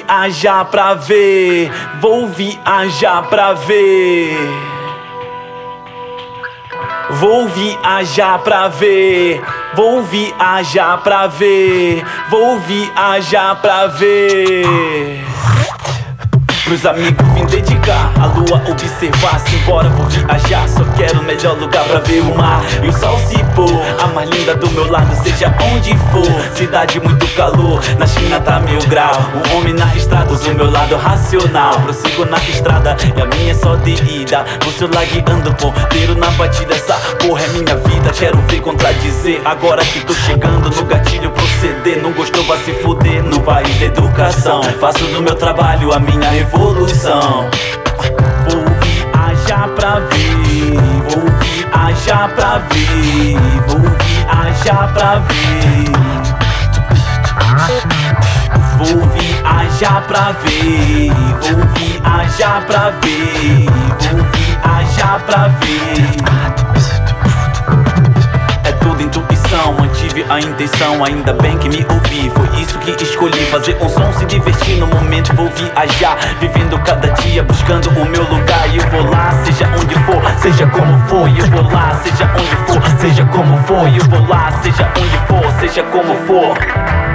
viajar pra ver, vou viajar pra ver. Vou viajar pra ver, vou viajar pra ver, vou viajar pra ver. Pros amigos vim dedicar, a lua observar. Simbora, vou viajar, só quero o melhor lugar pra ver o mar e o sol se pôr. A mais linda do meu lado, seja onde for. Cidade muito calor, na China tá 1000 graus. Um homem na estrada, uso o meu lado racional. Prossigo na estrada e a minha é só de ida. Vou celular guiando, ponteiro na batida. Essa porra é minha vida, quero ver contradizer. Agora que tô chegando no gatilho proceder. Não gostou, vai se fuder no país da educação. Faço do meu trabalho a minha revolução. Vou viajar pra ver, vou viajar pra ver, vou viajar pra ver. Vou viajar pra ver, vou viajar pra ver, vou viajar pra ver. É tudo intuição, mantive a intenção, ainda bem que me ouvi. Foi isso que escolhi, fazer um som, se divertir no momento. Vou viajar, vivendo cada dia, buscando o meu lugar. E eu vou lá, seja onde for, seja como for. E eu vou lá, seja onde for, seja como for. E eu vou lá, seja onde for, seja como for.